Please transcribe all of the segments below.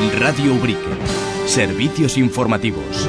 Radio Ubrique. Servicios informativos.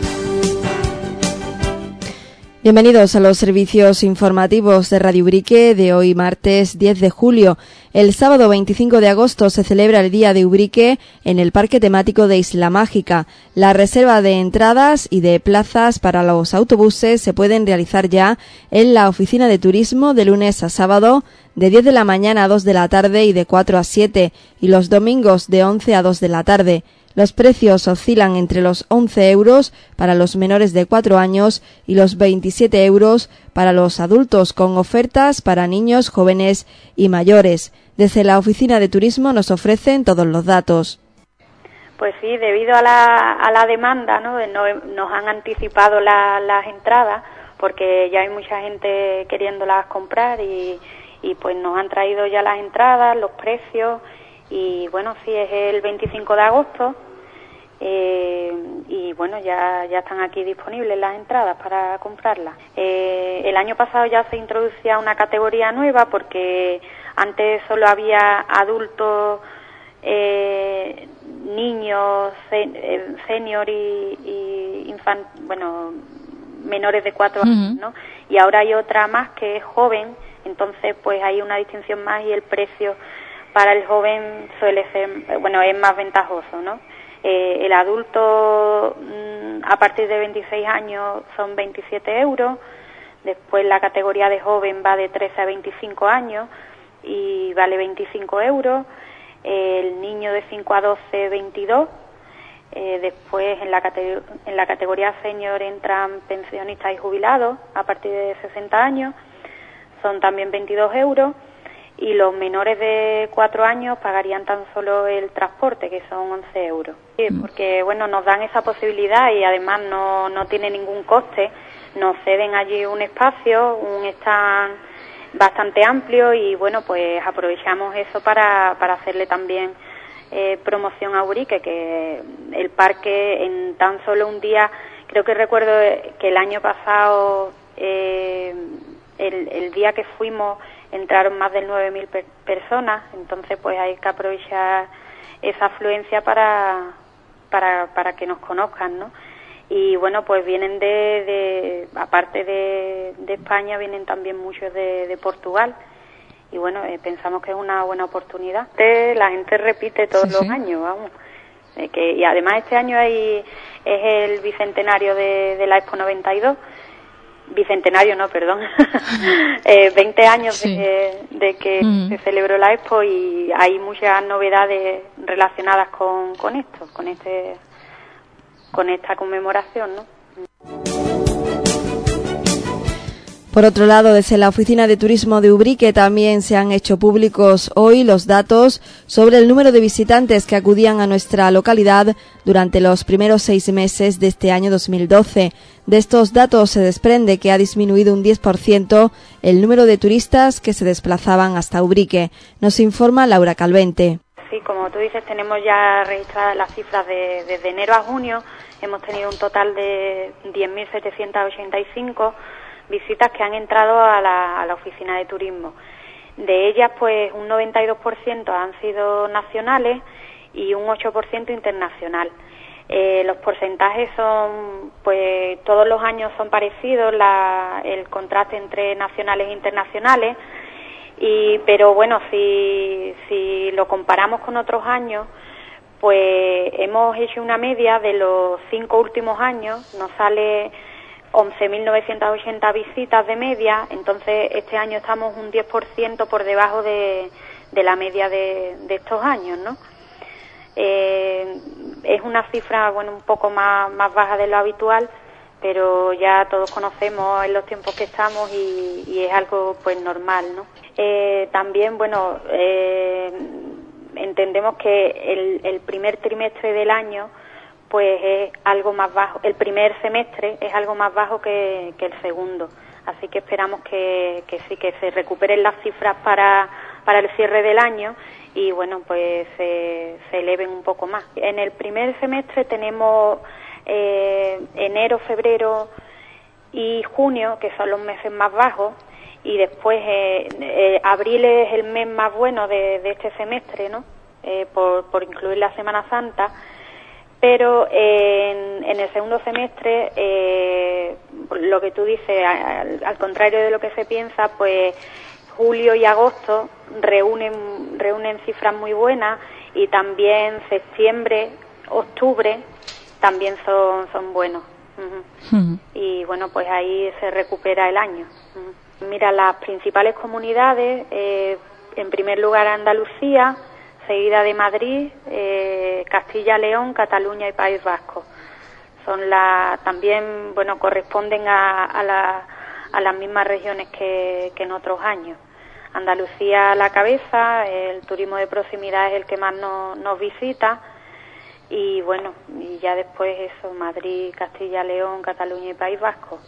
Bienvenidos a los servicios informativos de Radio Ubrique de hoy martes 10 de julio. El sábado 25 de agosto se celebra el Día de Ubrique en el Parque Temático de Isla Mágica. La reserva de entradas y de plazas para los autobuses se pueden realizar ya en la oficina de turismo de lunes a sábado de 10 de la mañana a 2 de la tarde y de 4 a 7 y los domingos de 11 a 2 de la tarde. Los precios oscilan entre los 11 euros para los menores de 4 años y los 27 euros para los adultos, con ofertas para niños, jóvenes y mayores. Desde la oficina de turismo nos ofrecen todos los datos. Pues sí, debido a la demanda, ¿no? Nos han anticipado las entradas, porque ya hay mucha gente queriéndolas comprar y pues nos han traído ya las entradas, los precios. Y bueno, sí, es el 25 de agosto y bueno, ya están aquí disponibles las entradas para comprarlas. El año pasado ya se introducía una categoría nueva, porque antes solo había adultos, niños, senior y menores de 4 años, ¿no? Y ahora hay otra más que es joven, entonces pues hay una distinción más y el precio para el joven suele ser, es más ventajoso, ¿no? El adulto a partir de 26 años son 27 euros, después la categoría de joven va de 13 a 25 años y vale 25 euros, el niño de 5 a 12, 22, después en la categoría senior entran pensionistas y jubilados a partir de 60 años, son también 22 euros, y los menores de 4 años pagarían tan solo el transporte, que son 11 euros. Sí, porque nos dan esa posibilidad y además no tiene ningún coste. Nos ceden allí un espacio, un stand bastante amplio y pues aprovechamos eso para hacerle también promoción a Ubrique, que el parque en tan solo un día, creo que recuerdo que el año pasado, el día que fuimos, entraron más de 9.000 personas, entonces pues hay que aprovechar esa afluencia para que nos conozcan, ¿no? Y pues vienen aparte de España, vienen también muchos de Portugal, y pensamos que es una buena oportunidad. La gente repite todos los años, vamos. Y además este año es el bicentenario de la Expo 92, bicentenario no, perdón, 20 años de que se celebró la Expo, y hay muchas novedades relacionadas con esta conmemoración, ¿no? Por otro lado, desde la Oficina de Turismo de Ubrique también se han hecho públicos hoy los datos sobre el número de visitantes que acudían a nuestra localidad durante los primeros 6 meses de este año 2012. De estos datos se desprende que ha disminuido un 10% el número de turistas que se desplazaban hasta Ubrique. Nos informa Laura Calvente. Sí, como tú dices, tenemos ya registradas las cifras desde enero a junio. Hemos tenido un total de 10.785 visitas que han entrado a la oficina de turismo. De ellas, pues, un 92% han sido nacionales y un 8% internacional. Los porcentajes son, pues, todos los años son parecidos, el contraste entre nacionales e internacionales, pero si lo comparamos con otros años, pues hemos hecho una media de los 5 últimos años, nos sale 11.980 visitas de media, entonces este año estamos un 10% por debajo de la media de estos años, ¿no? Es una cifra, un poco más baja de lo habitual, pero ya todos conocemos en los tiempos que estamos y es algo, pues, normal, ¿no? También, entendemos que el primer trimestre del año, pues es algo más bajo, el primer semestre es algo más bajo que el segundo, así que esperamos que se recuperen las cifras para el cierre del año y pues se eleven un poco más. En el primer semestre tenemos enero, febrero y junio, que son los meses más bajos, y después abril es el mes más bueno de este semestre, ¿no? por incluir la Semana Santa, pero en el segundo semestre, lo que tú dices, al contrario de lo que se piensa, pues julio y agosto reúnen cifras muy buenas, y también septiembre, octubre también son buenos. Y bueno, pues ahí se recupera el año. Mira, las principales comunidades, en primer lugar Andalucía, seguida de Madrid, Castilla, León, Cataluña y País Vasco. También, bueno, corresponden a las mismas regiones que en otros años. Andalucía a la cabeza, el turismo de proximidad es el que más nos visita, y bueno, y ya después eso, Madrid, Castilla, León, Cataluña y País Vasco.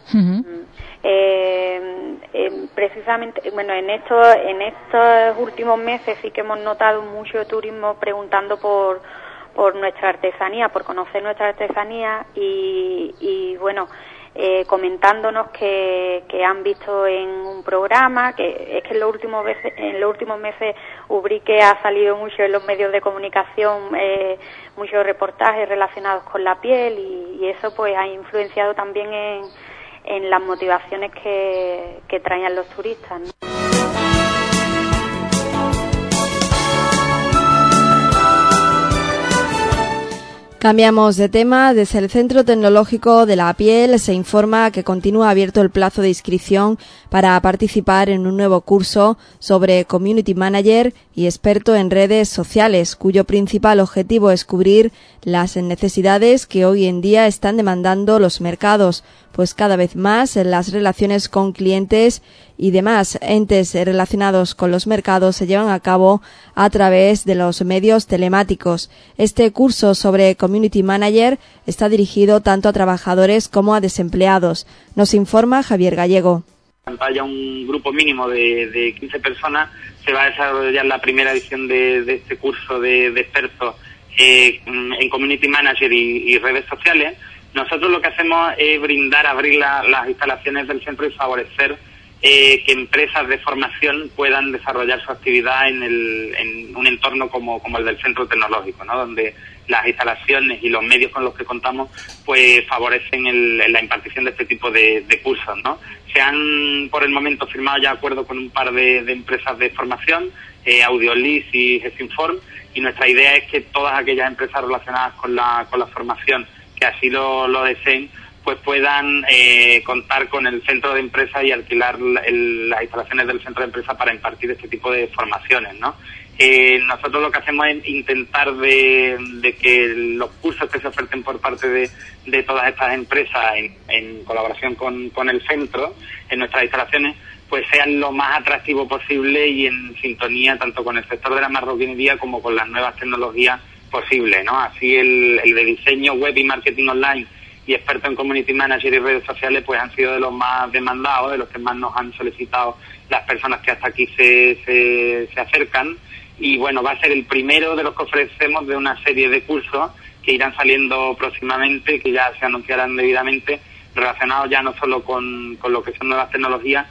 Precisamente, bueno, en estos últimos meses sí que hemos notado mucho turismo preguntando por nuestra artesanía, por conocer nuestra artesanía, y bueno, comentándonos que han visto en un programa, que es que en los últimos meses Ubrique ha salido mucho en los medios de comunicación, muchos reportajes relacionados con la piel, y eso pues ha influenciado también en las motivaciones que traen los turistas, ¿no? Cambiamos de tema. Desde el Centro Tecnológico de la Piel se informa que continúa abierto el plazo de inscripción para participar en un nuevo curso sobre Community Manager y experto en redes sociales, cuyo principal objetivo es cubrir las necesidades que hoy en día están demandando los mercados, pues cada vez más las relaciones con clientes y demás entes relacionados con los mercados se llevan a cabo a través de los medios telemáticos. Este curso sobre Community Manager está dirigido tanto a trabajadores como a desempleados. Nos informa Javier Gallego. Cuando haya un grupo mínimo de 15 personas, se va a desarrollar la primera edición de este curso de expertos en Community Manager y redes sociales. Nosotros lo que hacemos es abrir las instalaciones del centro y favorecer que empresas de formación puedan desarrollar su actividad en un entorno como el del centro tecnológico, ¿no? Donde las instalaciones y los medios con los que contamos pues favorecen la impartición de este tipo de cursos, ¿no? Se han por el momento firmado ya acuerdos con un par de empresas de formación, Audiolis y Gesinform, y nuestra idea es que todas aquellas empresas relacionadas con la formación que así lo deseen pues puedan contar con el centro de empresa y alquilar las instalaciones del centro de empresa para impartir este tipo de formaciones, ¿no? Nosotros lo que hacemos es intentar de que los cursos que se oferten por parte de todas estas empresas en colaboración con el centro, en nuestras instalaciones, pues sean lo más atractivo posible y en sintonía tanto con el sector de la marroquinería como con las nuevas tecnologías posibles, ¿no? Así el de diseño web y marketing online y experto en Community Manager y redes sociales pues han sido de los más demandados, de los que más nos han solicitado las personas que hasta aquí se acercan, y bueno, va a ser el primero de los que ofrecemos de una serie de cursos que irán saliendo próximamente, que ya se anunciarán debidamente, relacionados ya no solo con lo que son nuevas tecnologías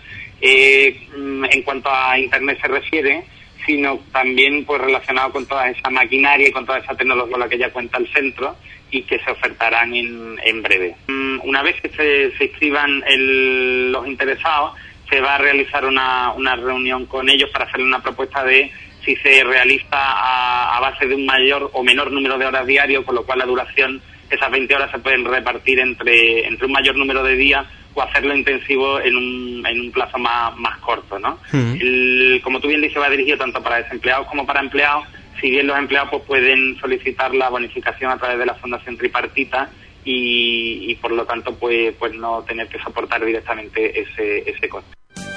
en cuanto a Internet se refiere, sino también pues relacionado con toda esa maquinaria y con toda esa tecnología con la que ya cuenta el centro y que se ofertarán en breve. Una vez que se inscriban los interesados, se va a realizar una reunión con ellos para hacerle una propuesta de si se realiza a base de un mayor o menor número de horas diario, con lo cual la duración, esas 20 horas se pueden repartir entre un mayor número de días o hacerlo intensivo en un plazo más corto, ¿no? Como tú bien dices, va dirigido tanto para desempleados como para empleados. Si bien los empleados pues pueden solicitar la bonificación a través de la Fundación Tripartita y por lo tanto pues no tener que soportar directamente ese coste.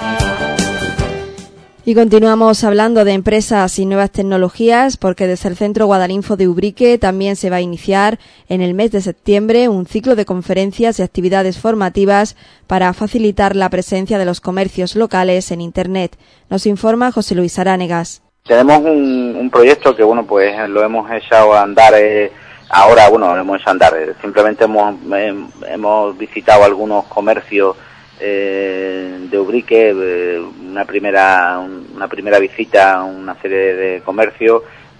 Y continuamos hablando de empresas y nuevas tecnologías, porque desde el Centro Guadalinfo de Ubrique también se va a iniciar en el mes de septiembre un ciclo de conferencias y actividades formativas para facilitar la presencia de los comercios locales en Internet. Nos informa José Luis Aránegas. Tenemos un proyecto que bueno pues lo hemos echado a andar ahora, lo hemos hecho a andar. Simplemente hemos visitado algunos comercios de Ubrique, una primera visita a una serie de comercios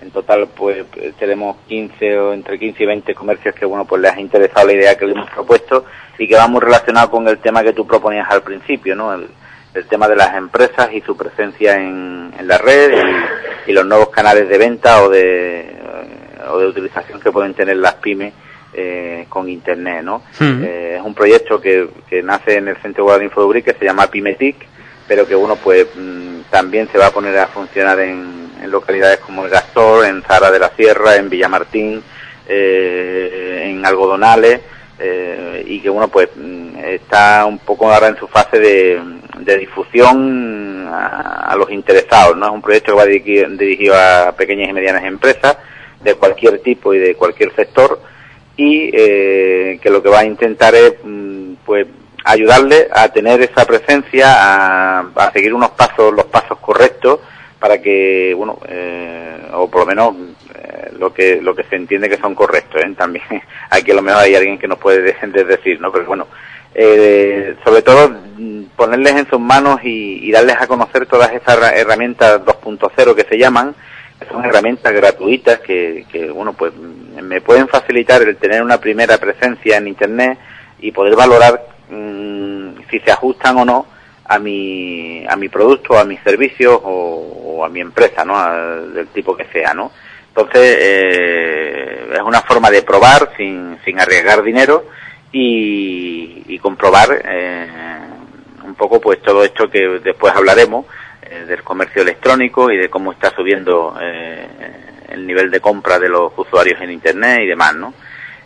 En total, pues tenemos 15 o entre 15 y 20 comercios que, bueno, pues les ha interesado la idea que le hemos propuesto y que va muy relacionado con el tema que tú proponías al principio, ¿no? El tema de las empresas y su presencia en la red y los nuevos canales de venta o de utilización que pueden tener las pymes con Internet, ¿no? Es un proyecto que nace en el Centro Guadalajara de Ubrique, que se llama Pymetic, pero que, bueno, pues también se va a poner a funcionar en localidades como el Gastor, en Zahara de la Sierra, en Villamartín, en Algodonales, y que, bueno, pues está un poco ahora en su fase de difusión a los interesados, ¿no? Es un proyecto que va dirigido a pequeñas y medianas empresas de cualquier tipo y de cualquier sector, y que lo que va a intentar es pues ayudarle a tener esa presencia, a seguir los pasos correctos para que, bueno, o por lo menos lo que se entiende que son correctos, también aquí a lo mejor hay alguien que nos puede decir, ¿no? Pero bueno, sobre todo ponerles en sus manos y darles a conocer todas esas herramientas 2.0 que se llaman, que son herramientas gratuitas que bueno, pues me pueden facilitar el tener una primera presencia en Internet y poder valorar si se ajustan o no a mi producto, a mis servicios o a mi empresa, ¿no? Del tipo que sea, ¿no? Entonces, es una forma de probar sin arriesgar dinero y comprobar un poco pues todo esto que después hablaremos del comercio electrónico y de cómo está subiendo el nivel de compra de los usuarios en Internet y demás, ¿no?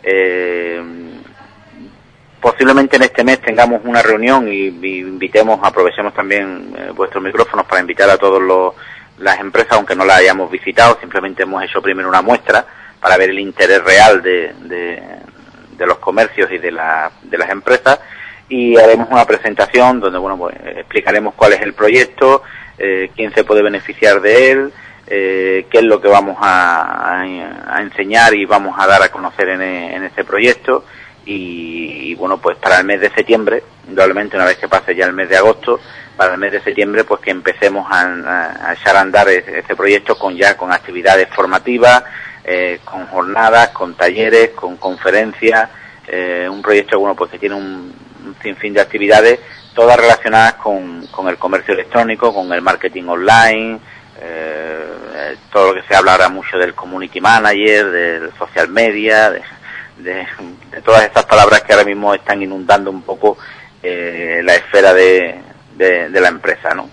Posiblemente en este mes tengamos una reunión y aprovechemos también vuestros micrófonos para invitar a todas las empresas, aunque no las hayamos visitado, simplemente hemos hecho primero una muestra para ver el interés real de los comercios y de las empresas, y haremos una presentación donde, bueno, pues explicaremos cuál es el proyecto, quién se puede beneficiar de él, qué es lo que vamos a enseñar y vamos a dar a conocer en este proyecto. Y bueno, pues para el mes de septiembre, indudablemente una vez que pase ya el mes de agosto, para el mes de septiembre pues que empecemos a echar a andar ese proyecto con actividades formativas, con jornadas, con talleres, con conferencias, un proyecto, bueno, pues que tiene un sinfín de actividades, todas relacionadas con el comercio electrónico, con el marketing online, todo lo que se habla ahora mucho del community manager, del social media, de todas estas palabras que ahora mismo están inundando un poco la esfera de la empresa, ¿no?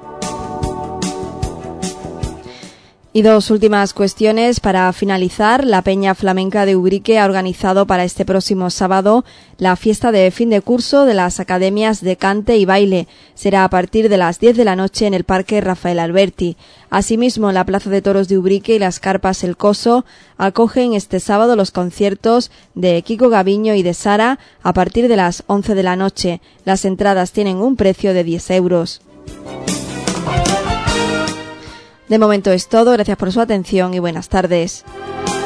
Y dos últimas cuestiones para finalizar. La Peña Flamenca de Ubrique ha organizado para este próximo sábado la fiesta de fin de curso de las academias de cante y baile. Será a partir de las 10 de la noche en el Parque Rafael Alberti. Asimismo, la Plaza de Toros de Ubrique y las Carpas El Coso acogen este sábado los conciertos de Kiko Gaviño y de Sara a partir de las 11 de la noche. Las entradas tienen un precio de 10 euros. De momento es todo, gracias por su atención y buenas tardes.